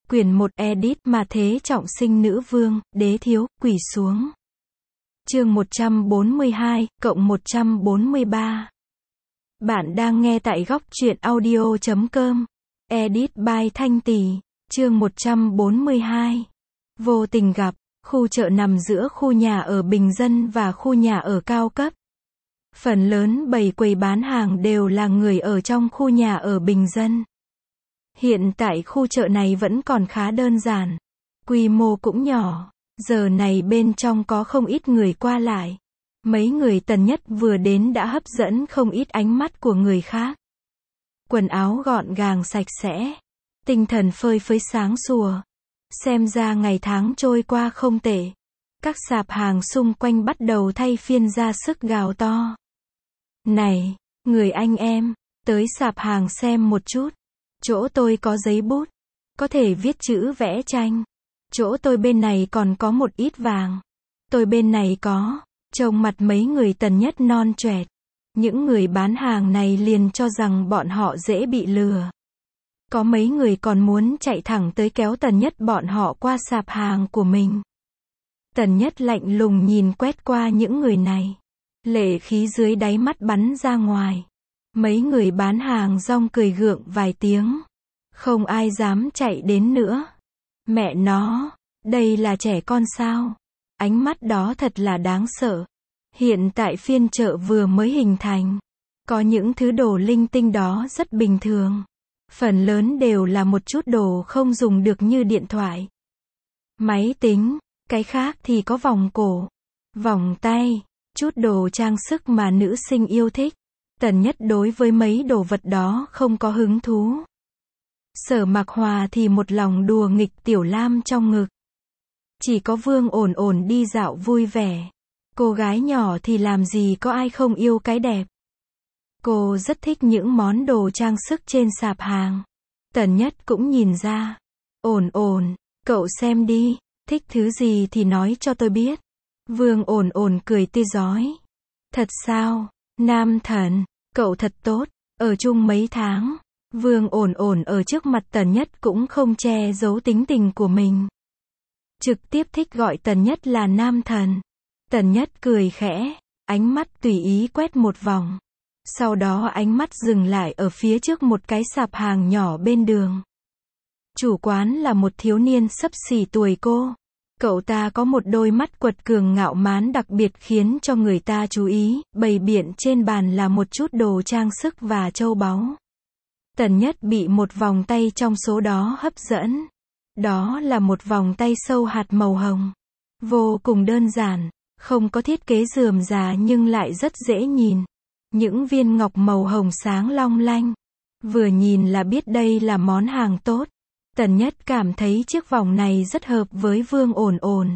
Quyển 1 edit mà thế trọng sinh nữ vương, đế thiếu, quỳ xuống. Chương 142, cộng 143. Bạn đang nghe tại góc truyện audio.com. Edit by Thanh Tỳ. Chương 142. Vô tình gặp. Khu chợ nằm giữa khu nhà ở bình dân và khu nhà ở cao cấp. Phần lớn bày quầy bán hàng đều là người ở trong khu nhà ở bình dân. Hiện tại khu chợ này vẫn còn khá đơn giản. Quy mô cũng nhỏ. Giờ này bên trong có không ít người qua lại. Mấy người Tần Nhất vừa đến đã hấp dẫn không ít ánh mắt của người khác. Quần áo gọn gàng sạch sẽ. Tinh thần phơi phới sáng sủa. Xem ra ngày tháng trôi qua không tệ. Các sạp hàng xung quanh bắt đầu thay phiên ra sức gào to. Này, người anh em, tới sạp hàng xem một chút. Chỗ tôi có giấy bút. Có thể viết chữ vẽ tranh. Chỗ tôi bên này còn có một ít vàng. Tôi bên này có. Trông mặt mấy người Tần Nhất non choẹt. Những người bán hàng này liền cho rằng bọn họ dễ bị lừa. Có mấy người còn muốn chạy thẳng tới kéo Tần Nhất bọn họ qua sạp hàng của mình. Tần Nhất lạnh lùng nhìn quét qua những người này. Lệ khí dưới đáy mắt bắn ra ngoài. Mấy người bán hàng rong cười gượng vài tiếng. Không ai dám chạy đến nữa. Mẹ nó, đây là trẻ con sao? Ánh mắt đó thật là đáng sợ. Hiện tại phiên chợ vừa mới hình thành. Có những thứ đồ linh tinh đó rất bình thường. Phần lớn đều là một chút đồ không dùng được như điện thoại, máy tính, cái khác thì có vòng cổ, vòng tay, chút đồ trang sức mà nữ sinh yêu thích. Tần Nhất đối với mấy đồ vật đó không có hứng thú. Sở Mạc Hòa thì một lòng đùa nghịch Tiểu Lam trong ngực. Chỉ có Vương Ổn Ổn đi dạo vui vẻ. Cô gái nhỏ thì làm gì có ai không yêu cái đẹp. Cô rất thích những món đồ trang sức trên sạp hàng. Tần Nhất cũng nhìn ra. Ổn Ổn, cậu xem đi, thích thứ gì thì nói cho tôi biết. Vương Ổn Ổn cười tươi rói. Thật sao, nam thần, cậu thật tốt, ở chung mấy tháng. Vương Ổn Ổn ở trước mặt Tần Nhất cũng không che giấu tính tình của mình. Trực tiếp thích gọi Tần Nhất là nam thần. Tần Nhất cười khẽ, ánh mắt tùy ý quét một vòng. Sau đó ánh mắt dừng lại ở phía trước một cái sạp hàng nhỏ bên đường. Chủ quán là một thiếu niên xấp xỉ tuổi cô. Cậu ta có một đôi mắt quật cường ngạo mán đặc biệt khiến cho người ta chú ý. Bày biện trên bàn là một chút đồ trang sức và châu báu. Tần Nhất bị một vòng tay trong số đó hấp dẫn. Đó là một vòng tay sâu hạt màu hồng. Vô cùng đơn giản, không có thiết kế rườm rà nhưng lại rất dễ nhìn. Những viên ngọc màu hồng sáng long lanh. Vừa nhìn là biết đây là món hàng tốt. Tần Nhất cảm thấy chiếc vòng này rất hợp với Vương Ổn Ổn.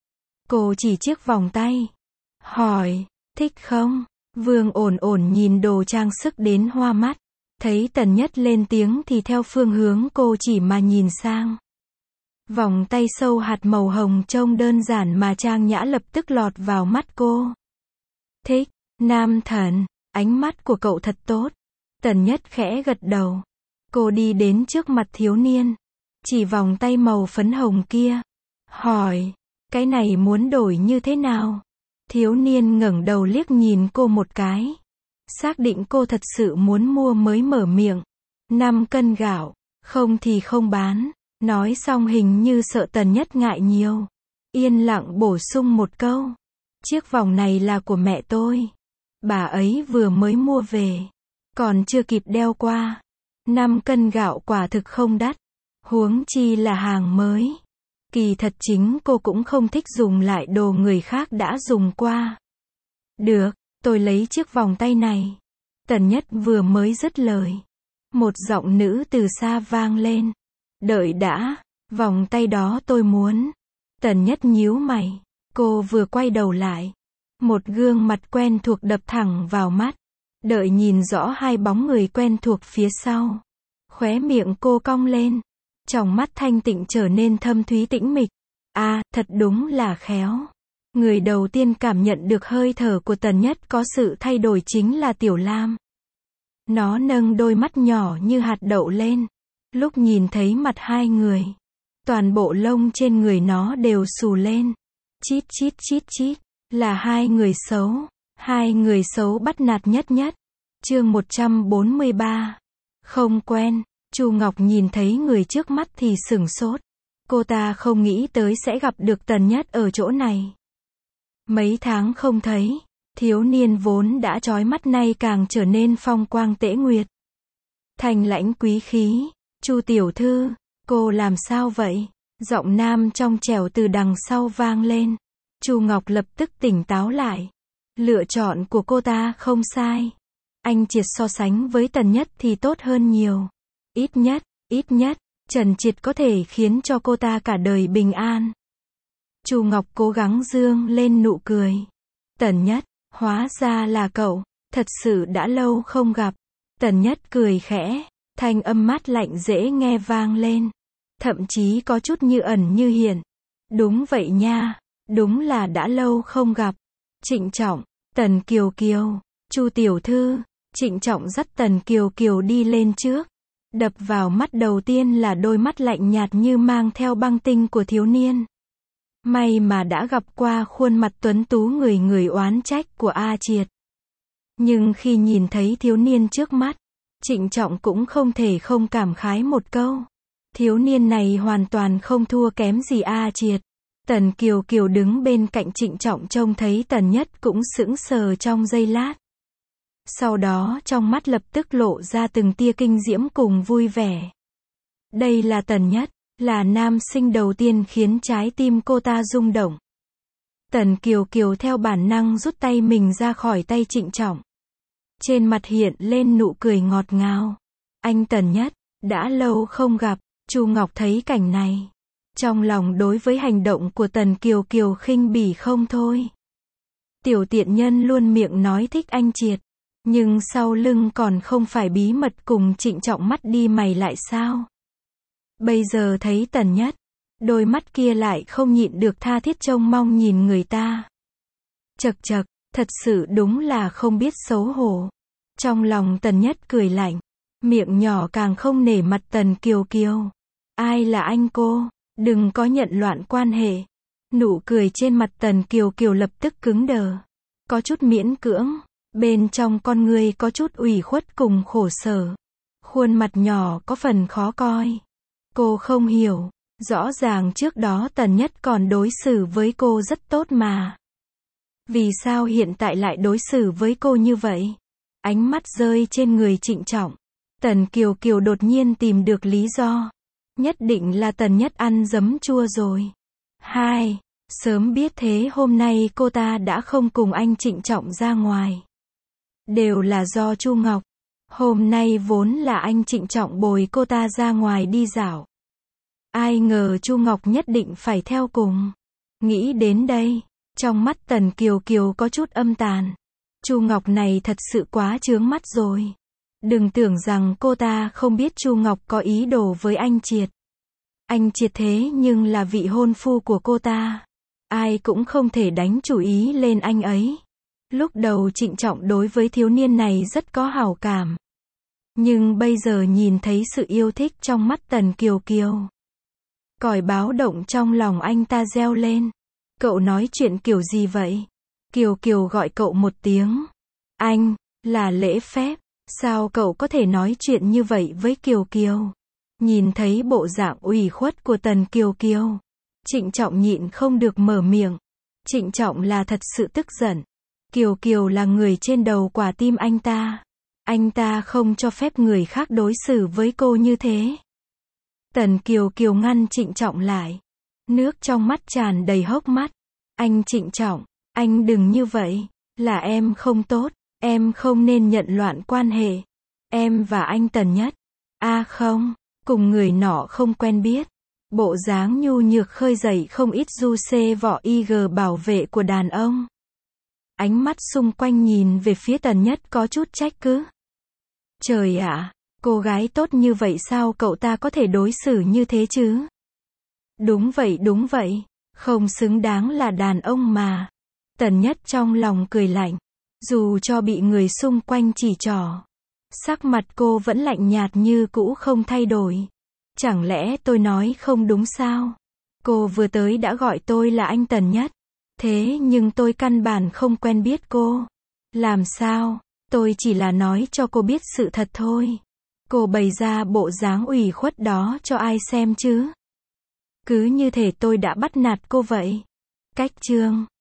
Cô chỉ chiếc vòng tay. Hỏi, thích không? Vương Ổn Ổn nhìn đồ trang sức đến hoa mắt. Thấy Tần Nhất lên tiếng thì theo phương hướng cô chỉ mà nhìn sang. Vòng tay sâu hạt màu hồng trông đơn giản mà trang nhã lập tức lọt vào mắt cô. Thích, nam thần, ánh mắt của cậu thật tốt. Tần Nhất khẽ gật đầu. Cô đi đến trước mặt thiếu niên. Chỉ vòng tay màu phấn hồng kia. Hỏi, cái này muốn đổi như thế nào? Thiếu niên ngẩng đầu liếc nhìn cô một cái. Xác định cô thật sự muốn mua mới mở miệng. 5 cân gạo, không thì không bán. Nói xong hình như sợ Tần Nhất ngại nhiều. Yên lặng bổ sung một câu. Chiếc vòng này là của mẹ tôi. Bà ấy vừa mới mua về. Còn chưa kịp đeo qua. 5 cân gạo quả thực không đắt. Huống chi là hàng mới. Kỳ thật chính cô cũng không thích dùng lại đồ người khác đã dùng qua. Được, tôi lấy chiếc vòng tay này. Tần Nhất vừa mới dứt lời. Một giọng nữ từ xa vang lên. Đợi đã, vòng tay đó tôi muốn. Tần Nhất nhíu mày. Cô vừa quay đầu lại. Một gương mặt quen thuộc đập thẳng vào mắt. Đợi nhìn rõ hai bóng người quen thuộc phía sau. Khóe miệng cô cong lên. Trong mắt thanh tịnh trở nên thâm thúy tĩnh mịch. À, thật đúng là khéo. Người đầu tiên cảm nhận được hơi thở của Tần Nhất có sự thay đổi chính là Tiểu Lam. Nó nâng đôi mắt nhỏ như hạt đậu lên. Lúc nhìn thấy mặt hai người, Toàn bộ lông trên người nó đều xù lên. Chít chít chít chít. Là hai người xấu. Hai người xấu bắt nạt nhất nhất. Chương 143. Không quen. Chu Ngọc nhìn thấy người trước mắt thì sửng sốt. Cô ta không nghĩ tới sẽ gặp được Tần Nhất ở chỗ này. Mấy tháng không thấy, thiếu niên vốn đã chói mắt nay càng trở nên phong quang tễ nguyệt. Thanh lãnh quý khí. Chu tiểu thư, cô làm sao vậy? Giọng nam trong trẻo từ đằng sau vang lên. Chu Ngọc lập tức tỉnh táo lại. Lựa chọn của cô ta không sai. Anh Triệt so sánh với Tần Nhất thì tốt hơn nhiều. Ít nhất, Trần Triệt có thể khiến cho cô ta cả đời bình an. Chu Ngọc cố gắng dương lên nụ cười. Tần Nhất, hóa ra là cậu, thật sự đã lâu không gặp. Tần Nhất cười khẽ, thanh âm mát lạnh dễ nghe vang lên. Thậm chí có chút như ẩn như hiện. Đúng vậy nha, đúng là đã lâu không gặp. Trịnh trọng, Tần Kiều Kiều, Chu tiểu thư. Trịnh trọng dắt Tần Kiều Kiều đi lên trước. Đập vào mắt đầu tiên là đôi mắt lạnh nhạt như mang theo băng tinh của thiếu niên. May mà đã gặp qua khuôn mặt tuấn tú người người oán trách của A Triệt. Nhưng khi nhìn thấy thiếu niên trước mắt, Trịnh trọng cũng không thể không cảm khái một câu. Thiếu niên này hoàn toàn không thua kém gì A Triệt. Tần Kiều Kiều đứng bên cạnh Trịnh trọng trông thấy Tần Nhất cũng sững sờ trong giây lát. Sau đó trong mắt lập tức lộ ra từng tia kinh diễm cùng vui vẻ. Đây là Tần Nhất, là nam sinh đầu tiên khiến trái tim cô ta rung động. Tần Kiều Kiều theo bản năng rút tay mình ra khỏi tay Trịnh trọng. Trên mặt hiện lên nụ cười ngọt ngào. Anh Tần Nhất, đã lâu không gặp. Chu Ngọc thấy cảnh này. Trong lòng đối với hành động của Tần Kiều Kiều khinh bỉ không thôi. Tiểu tiện nhân luôn miệng nói thích anh Triệt. Nhưng sau lưng còn không phải bí mật cùng Trịnh trọng mắt đi mày lại sao? Bây giờ thấy Tần Nhất, đôi mắt kia lại không nhịn được tha thiết trông mong nhìn người ta. Chậc chậc, thật sự đúng là không biết xấu hổ. Trong lòng Tần Nhất cười lạnh, miệng nhỏ càng không nể mặt Tần Kiều Kiều. Ai là anh cô? Đừng có nhận loạn quan hệ. Nụ cười trên mặt Tần Kiều Kiều lập tức cứng đờ. Có chút miễn cưỡng. Bên trong con người có chút ủy khuất cùng khổ sở. Khuôn mặt nhỏ có phần khó coi. Cô không hiểu. Rõ ràng trước đó Tần Nhất còn đối xử với cô rất tốt mà. Vì sao hiện tại lại đối xử với cô như vậy? Ánh mắt rơi trên người Trịnh trọng. Tần Kiều Kiều đột nhiên tìm được lý do. Nhất định là Tần Nhất ăn giấm chua rồi. Sớm biết thế hôm nay cô ta đã không cùng anh Trịnh trọng ra ngoài. Đều là do Chu Ngọc. Hôm nay vốn là anh Trịnh trọng bồi cô ta ra ngoài đi dạo. Ai ngờ Chu Ngọc nhất định phải theo cùng. Nghĩ đến đây, trong mắt Tần Kiều Kiều có chút âm tàn. Chu Ngọc này thật sự quá chướng mắt rồi. Đừng tưởng rằng cô ta không biết Chu Ngọc có ý đồ với anh Triệt. Anh Triệt thế nhưng là vị hôn phu của cô ta. Ai cũng không thể đánh chủ ý lên anh ấy. Lúc đầu Trịnh trọng đối với thiếu niên này rất có hảo cảm. Nhưng bây giờ nhìn thấy sự yêu thích trong mắt Tần Kiều Kiều. Còi báo động trong lòng anh ta reo lên. Cậu nói chuyện kiểu gì vậy? Kiều Kiều gọi cậu một tiếng. Anh, là lễ phép. Sao cậu có thể nói chuyện như vậy với Kiều Kiều? Nhìn thấy bộ dạng ủy khuất của Tần Kiều Kiều. Trịnh trọng nhịn không được mở miệng. Trịnh trọng là thật sự tức giận. Kiều Kiều là người trên đầu quả tim anh ta. Anh ta không cho phép người khác đối xử với cô như thế. Tần Kiều Kiều ngăn Trịnh trọng lại. Nước trong mắt tràn đầy hốc mắt. Anh Trịnh trọng, anh đừng như vậy. Là em không tốt. Em không nên nhận loạn quan hệ. Em và anh Tần Nhất. Không, cùng người nọ không quen biết. Bộ dáng nhu nhược khơi dậy không ít du xê võ IG bảo vệ của đàn ông. Ánh mắt xung quanh nhìn về phía Tần Nhất có chút trách cứ. Trời ạ, cô gái tốt như vậy sao cậu ta có thể đối xử như thế chứ? Đúng vậy, không xứng đáng là đàn ông mà. Tần Nhất trong lòng cười lạnh. Dù cho bị người xung quanh chỉ trỏ, sắc mặt cô vẫn lạnh nhạt như cũ không thay đổi. Chẳng lẽ tôi nói không đúng sao? Cô vừa tới đã gọi tôi là anh Tần Nhất. Thế nhưng tôi căn bản không quen biết cô. Làm sao? Tôi chỉ là nói cho cô biết sự thật thôi. Cô bày ra bộ dáng ủy khuất đó cho ai xem chứ? Cứ như thể tôi đã bắt nạt cô vậy. Cách chương